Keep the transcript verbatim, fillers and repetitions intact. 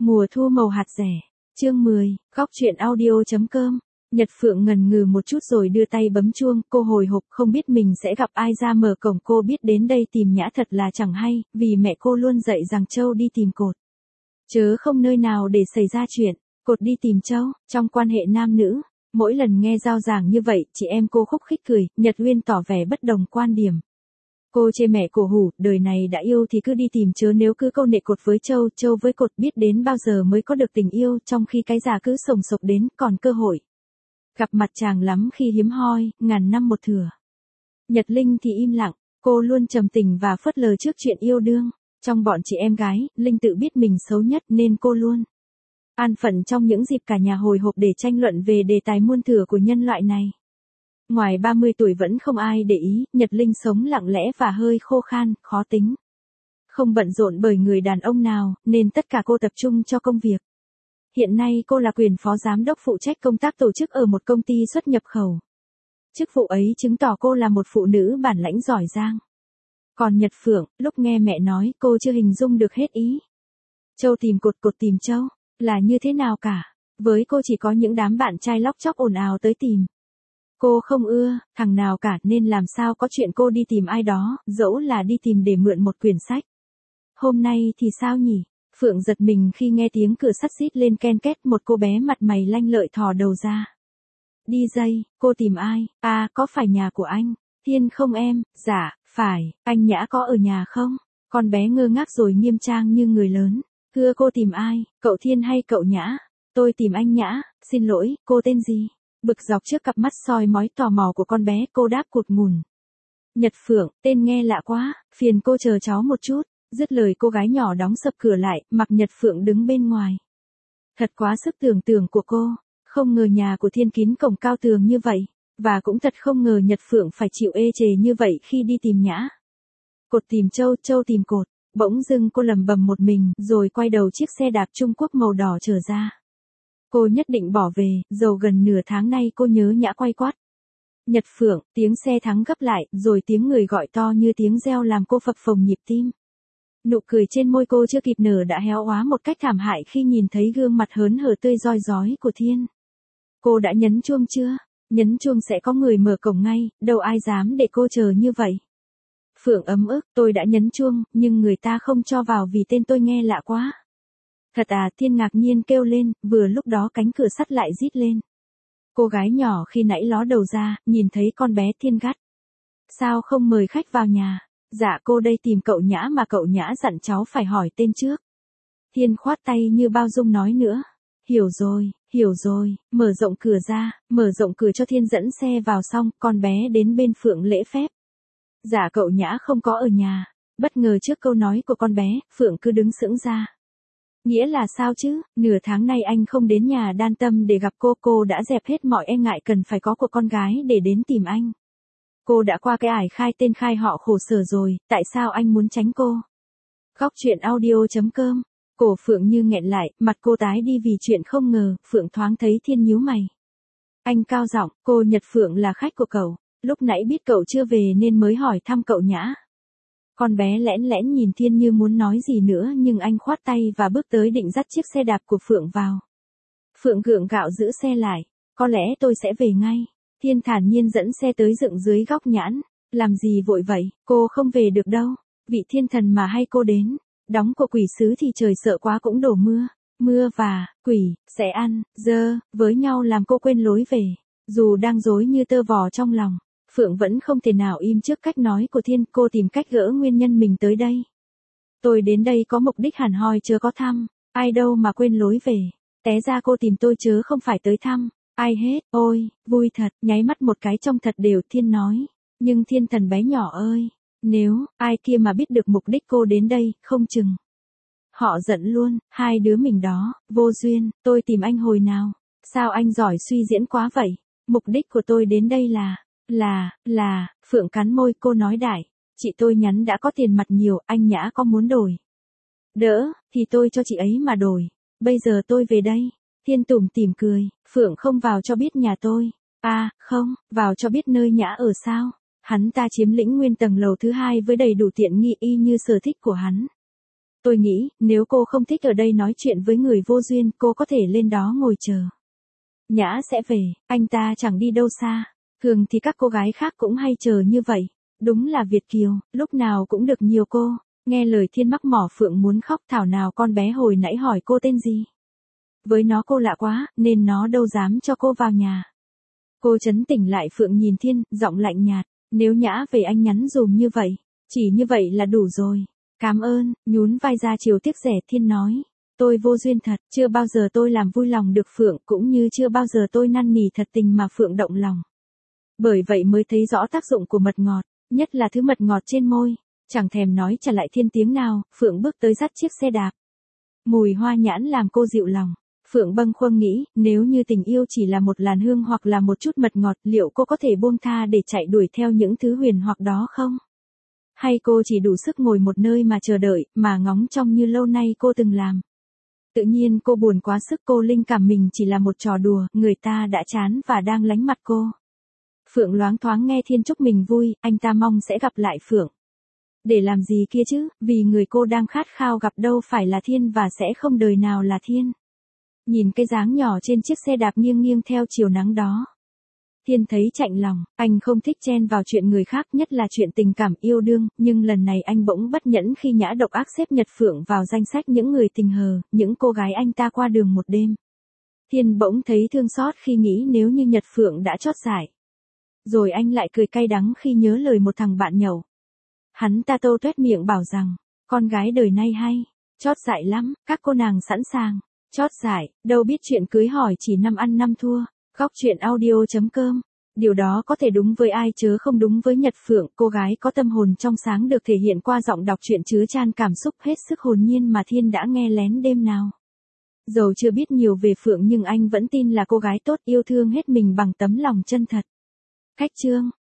Mùa thu màu hạt rẻ. Chương mười, góc truyện audio.com. Nhật Phượng ngần ngừ một chút rồi đưa tay bấm chuông, cô hồi hộp không biết mình sẽ gặp ai ra mở cổng, cô biết đến đây tìm Nhã thật là chẳng hay, vì mẹ cô luôn dạy rằng Châu đi tìm Cột, chớ không nơi nào để xảy ra chuyện, Cột đi tìm Châu, trong quan hệ nam nữ. Mỗi lần nghe giao giảng như vậy, chị em cô khúc khích cười, Nhật Uyên tỏ vẻ bất đồng quan điểm. Cô chê mẹ cổ hủ, đời này đã yêu thì cứ đi tìm, chớ nếu cứ câu nệ Cột với Châu, Châu với Cột biết đến bao giờ mới có được tình yêu, trong khi cái già cứ sồng sộc đến, còn cơ hội gặp mặt chàng lắm khi hiếm hoi, ngàn năm một thửa. Nhật Linh thì im lặng, cô luôn trầm tình và phớt lờ trước chuyện yêu đương. Trong bọn chị em gái, Linh tự biết mình xấu nhất nên cô luôn an phận trong những dịp cả nhà hồi hộp để tranh luận về đề tài muôn thuở của nhân loại này. Ngoài ba mươi tuổi vẫn không ai để ý, Nhật Linh sống lặng lẽ và hơi khô khan, khó tính. Không bận rộn bởi người đàn ông nào, nên tất cả cô tập trung cho công việc. Hiện nay cô là quyền phó giám đốc phụ trách công tác tổ chức ở một công ty xuất nhập khẩu. Chức vụ ấy chứng tỏ cô là một phụ nữ bản lãnh giỏi giang. Còn Nhật Phượng, lúc nghe mẹ nói, cô chưa hình dung được hết ý. Châu tìm Cột, Cột tìm Châu, là như thế nào cả. Với cô chỉ có những đám bạn trai lóc chóc ồn ào tới tìm. Cô không ưa thằng nào cả nên làm sao có chuyện cô đi tìm ai đó, dẫu là đi tìm để mượn một quyển sách. Hôm nay thì sao nhỉ? Phượng giật mình khi nghe tiếng cửa sắt rít lên ken két, một cô bé mặt mày lanh lợi thò đầu ra. Đi dây, cô tìm ai? À, có phải nhà của anh Thiên không em? Dạ, phải, anh Nhã có ở nhà không? Con bé ngơ ngác rồi nghiêm trang như người lớn. Thưa cô tìm ai, cậu Thiên hay cậu Nhã? Tôi tìm anh Nhã, xin lỗi, cô tên gì? Bực dọc trước cặp mắt soi mói tò mò của con bé, cô đáp cụt ngùn. Nhật Phượng, tên nghe lạ quá, phiền cô chờ cháu một chút. Dứt lời cô gái nhỏ đóng sập cửa lại, mặc Nhật Phượng đứng bên ngoài. Thật quá sức tưởng tượng của cô, không ngờ nhà của Thiên kín cổng cao tường như vậy, và cũng thật không ngờ Nhật Phượng phải chịu ê chề như vậy khi đi tìm Nhã. Cột tìm Châu, Châu tìm Cột, bỗng dưng cô lầm bầm một mình, rồi quay đầu chiếc xe đạp Trung Quốc màu đỏ trở ra. Cô nhất định bỏ về, dầu gần nửa tháng nay cô nhớ Nhã quay quát. Nhật Phượng, tiếng xe thắng gấp lại, rồi tiếng người gọi to như tiếng reo làm cô phập phồng nhịp tim. Nụ cười trên môi cô chưa kịp nở đã héo óa một cách thảm hại khi nhìn thấy gương mặt hớn hở tươi roi rói của Thiên. Cô đã nhấn chuông chưa? Nhấn chuông sẽ có người mở cổng ngay, đâu ai dám để cô chờ như vậy. Phượng ấm ức, tôi đã nhấn chuông, nhưng người ta không cho vào vì tên tôi nghe lạ quá. Thật à? Thiên ngạc nhiên kêu lên, vừa lúc đó cánh cửa sắt lại rít lên. Cô gái nhỏ khi nãy ló đầu ra, nhìn thấy con bé Thiên gắt. Sao không mời khách vào nhà? Dạ cô đây tìm cậu Nhã mà cậu Nhã dặn cháu phải hỏi tên trước. Thiên khoát tay như bao dung nói nữa. Hiểu rồi, hiểu rồi, mở rộng cửa ra, mở rộng cửa cho Thiên dẫn xe vào xong, con bé đến bên Phượng lễ phép. Dạ cậu Nhã không có ở nhà. Bất ngờ trước câu nói của con bé, Phượng cứ đứng sững ra. Nghĩa là sao chứ, nửa tháng nay anh không đến nhà đan tâm để gặp cô, cô đã dẹp hết mọi e ngại cần phải có của con gái để đến tìm anh. Cô đã qua cái ải khai tên khai họ khổ sở rồi, tại sao anh muốn tránh cô? Góc truyện audio.com. Cổ Phượng như nghẹn lại, mặt cô tái đi vì chuyện không ngờ, Phượng thoáng thấy Thiên nhíu mày. Anh cao giọng, cô Nhật Phượng là khách của cậu, lúc nãy biết cậu chưa về nên mới hỏi thăm cậu Nhã. Con bé lẽn lẽn nhìn Thiên như muốn nói gì nữa nhưng anh khoát tay và bước tới định dắt chiếc xe đạp của Phượng vào. Phượng gượng gạo giữ xe lại, có lẽ tôi sẽ về ngay. Thiên thản nhiên dẫn xe tới dựng dưới góc nhãn. Làm gì vội vậy, cô không về được đâu. Vị thiên thần mà hay cô đến, đóng của quỷ sứ thì trời sợ quá cũng đổ mưa. Mưa và quỷ sẽ ăn dơ với nhau làm cô quên lối về. Dù đang rối như tơ vò trong lòng, Phượng vẫn không thể nào im trước cách nói của Thiên. Cô tìm cách gỡ nguyên nhân mình tới đây. Tôi đến đây có mục đích hẳn hoi chớ có thăm ai đâu mà quên lối về. Té ra cô tìm tôi chớ không phải tới thăm ai hết. Ôi, vui thật, nháy mắt một cái trông thật đều. Thiên nói. Nhưng Thiên thần bé nhỏ ơi, nếu ai kia mà biết được mục đích cô đến đây, không chừng họ giận luôn. Hai đứa mình đó, vô duyên. Tôi tìm anh hồi nào? Sao anh giỏi suy diễn quá vậy? Mục đích của tôi đến đây là Là, là, Phượng cắn môi, cô nói đại. Chị tôi nhắn đã có tiền mặt nhiều, anh Nhã có muốn đổi đỡ, thì tôi cho chị ấy mà đổi. Bây giờ tôi về đây. Thiên tủm tỉm cười, Phượng không vào cho biết nhà tôi. À, không, vào cho biết nơi Nhã ở sao? Hắn ta chiếm lĩnh nguyên tầng lầu thứ hai với đầy đủ tiện nghi y như sở thích của hắn. Tôi nghĩ, nếu cô không thích ở đây nói chuyện với người vô duyên, cô có thể lên đó ngồi chờ. Nhã sẽ về, anh ta chẳng đi đâu xa. Thường thì các cô gái khác cũng hay chờ như vậy. Đúng là Việt kiều, lúc nào cũng được nhiều cô. Nghe lời Thiên mắc mỏ Phượng muốn khóc, thảo nào con bé hồi nãy hỏi cô tên gì. Với nó cô lạ quá, nên nó đâu dám cho cô vào nhà. Cô trấn tỉnh lại Phượng nhìn Thiên, giọng lạnh nhạt. Nếu Nhã về anh nhắn dùm như vậy. Chỉ như vậy là đủ rồi. Cảm ơn, nhún vai ra chiều tiếc rẻ Thiên nói. Tôi vô duyên thật, chưa bao giờ tôi làm vui lòng được Phượng, cũng như chưa bao giờ tôi năn nỉ thật tình mà Phượng động lòng. Bởi vậy mới thấy rõ tác dụng của mật ngọt, nhất là thứ mật ngọt trên môi. Chẳng thèm nói trả lại Thiên tiếng nào, Phượng bước tới dắt chiếc xe đạp. Mùi hoa nhãn làm cô dịu lòng. Phượng bâng khuâng nghĩ, nếu như tình yêu chỉ là một làn hương hoặc là một chút mật ngọt, liệu cô có thể buông tha để chạy đuổi theo những thứ huyền hoặc đó không? Hay cô chỉ đủ sức ngồi một nơi mà chờ đợi, mà ngóng trông như lâu nay cô từng làm? Tự nhiên cô buồn quá sức, cô linh cảm mình chỉ là một trò đùa, người ta đã chán và đang lánh mặt cô. Phượng loáng thoáng nghe Thiên chúc mình vui, anh ta mong sẽ gặp lại Phượng. Để làm gì kia chứ, vì người cô đang khát khao gặp đâu phải là Thiên và sẽ không đời nào là Thiên. Nhìn cái dáng nhỏ trên chiếc xe đạp nghiêng nghiêng theo chiều nắng đó. Thiên thấy chạnh lòng, anh không thích chen vào chuyện người khác, nhất là chuyện tình cảm yêu đương, nhưng lần này anh bỗng bất nhẫn khi Nhã độc ác xếp Nhật Phượng vào danh sách những người tình hờ, những cô gái anh ta qua đường một đêm. Thiên bỗng thấy thương xót khi nghĩ nếu như Nhật Phượng đã chót dại. Rồi anh lại cười cay đắng khi nhớ lời một thằng bạn nhậu. Hắn ta tô tuét miệng bảo rằng, con gái đời nay hay, chót dại lắm, các cô nàng sẵn sàng. Chót dại, đâu biết chuyện cưới hỏi chỉ năm ăn năm thua. Góc truyện audio chấm com. Điều đó có thể đúng với ai chớ không đúng với Nhật Phượng, cô gái có tâm hồn trong sáng được thể hiện qua giọng đọc truyện chứa chan cảm xúc hết sức hồn nhiên mà Thiên đã nghe lén đêm nào. Dầu chưa biết nhiều về Phượng nhưng anh vẫn tin là cô gái tốt, yêu thương hết mình bằng tấm lòng chân thật. Khách chương.